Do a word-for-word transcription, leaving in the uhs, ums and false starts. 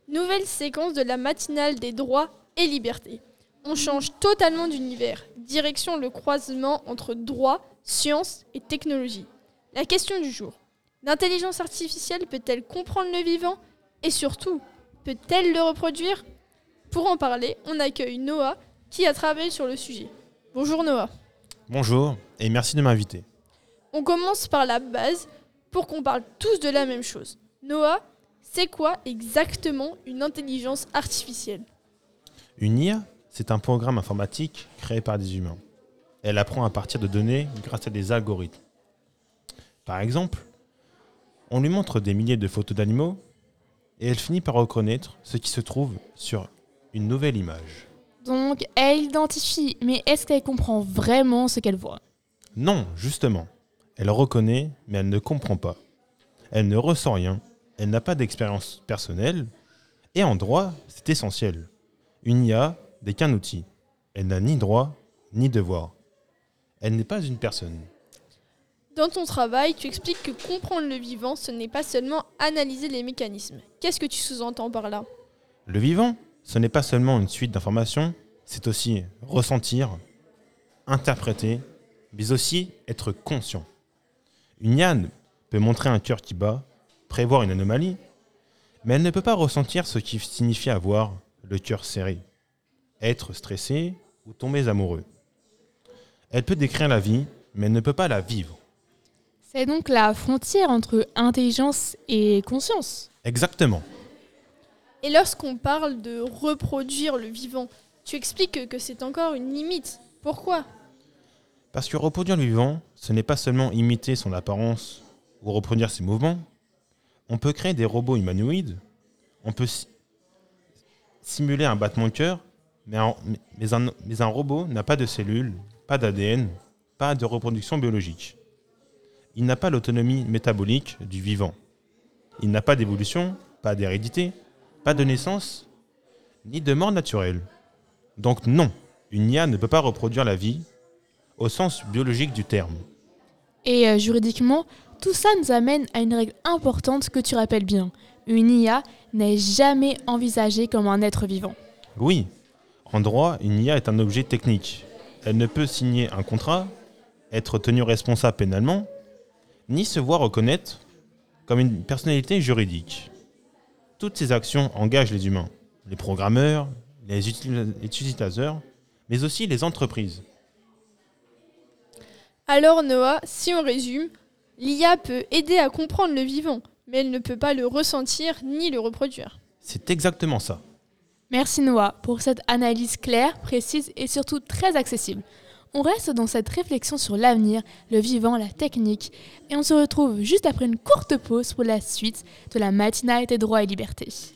Nouvelle séquence de la matinale des droits et libertés. On change totalement d'univers. Direction le croisement entre droit, science et technologie. La question du jour. L'intelligence artificielle peut-elle comprendre le vivant? Et surtout, peut-elle le reproduire? Pour en parler, on accueille Noah qui a travaillé sur le sujet. Bonjour Noah. Bonjour et merci de m'inviter. On commence par la base pour qu'on parle tous de la même chose. Noah, c'est quoi exactement une intelligence artificielle? Une I A, c'est un programme informatique créé par des humains. Elle apprend à partir de données grâce à des algorithmes. Par exemple, on lui montre des milliers de photos d'animaux et elle finit par reconnaître ce qui se trouve sur une nouvelle image. Donc, elle identifie, mais est-ce qu'elle comprend vraiment ce qu'elle voit? Non, justement. Elle reconnaît, mais elle ne comprend pas. Elle ne ressent rien, elle n'a pas d'expérience personnelle, et en droit, c'est essentiel. Une I A n'est qu'un outil. Elle n'a ni droit, ni devoir. Elle n'est pas une personne. Dans ton travail, tu expliques que comprendre le vivant, ce n'est pas seulement analyser les mécanismes. Qu'est-ce que tu sous-entends par là? Le vivant, ce n'est pas seulement une suite d'informations, c'est aussi ressentir, interpréter, mais aussi être conscient. Une I A peut montrer un cœur qui bat, prévoir une anomalie, mais elle ne peut pas ressentir ce qui signifie avoir le cœur serré, être stressé ou tomber amoureux. Elle peut décrire la vie, mais elle ne peut pas la vivre. C'est donc la frontière entre intelligence et conscience. Exactement. Et lorsqu'on parle de reproduire le vivant, tu expliques que c'est encore une limite. Pourquoi? Parce que reproduire le vivant, ce n'est pas seulement imiter son apparence ou reproduire ses mouvements. On peut créer des robots humanoïdes, on peut si- simuler un battement de cœur, mais un, mais un- mais un robot n'a pas de cellules, pas d'A D N, pas de reproduction biologique. Il n'a pas l'autonomie métabolique du vivant. Il n'a pas d'évolution, pas d'hérédité, pas de naissance, ni de mort naturelle. Donc non, une I A ne peut pas reproduire la vie au sens biologique du terme. Et euh, juridiquement, tout ça nous amène à une règle importante que tu rappelles bien. Une I A n'est jamais envisagée comme un être vivant. Oui, en droit, une I A est un objet technique. Elle ne peut signer un contrat, être tenue responsable pénalement, ni se voir reconnaître comme une personnalité juridique. Toutes ces actions engagent les humains, les programmeurs, les util- les utilisateurs, mais aussi les entreprises. Alors Noah, si on résume, l'I A peut aider à comprendre le vivant, mais elle ne peut pas le ressentir ni le reproduire. C'est exactement ça. Merci Noah pour cette analyse claire, précise et surtout très accessible. On reste dans cette réflexion sur l'avenir, le vivant, la technique, et on se retrouve juste après une courte pause pour la suite de la matinale des droits et libertés.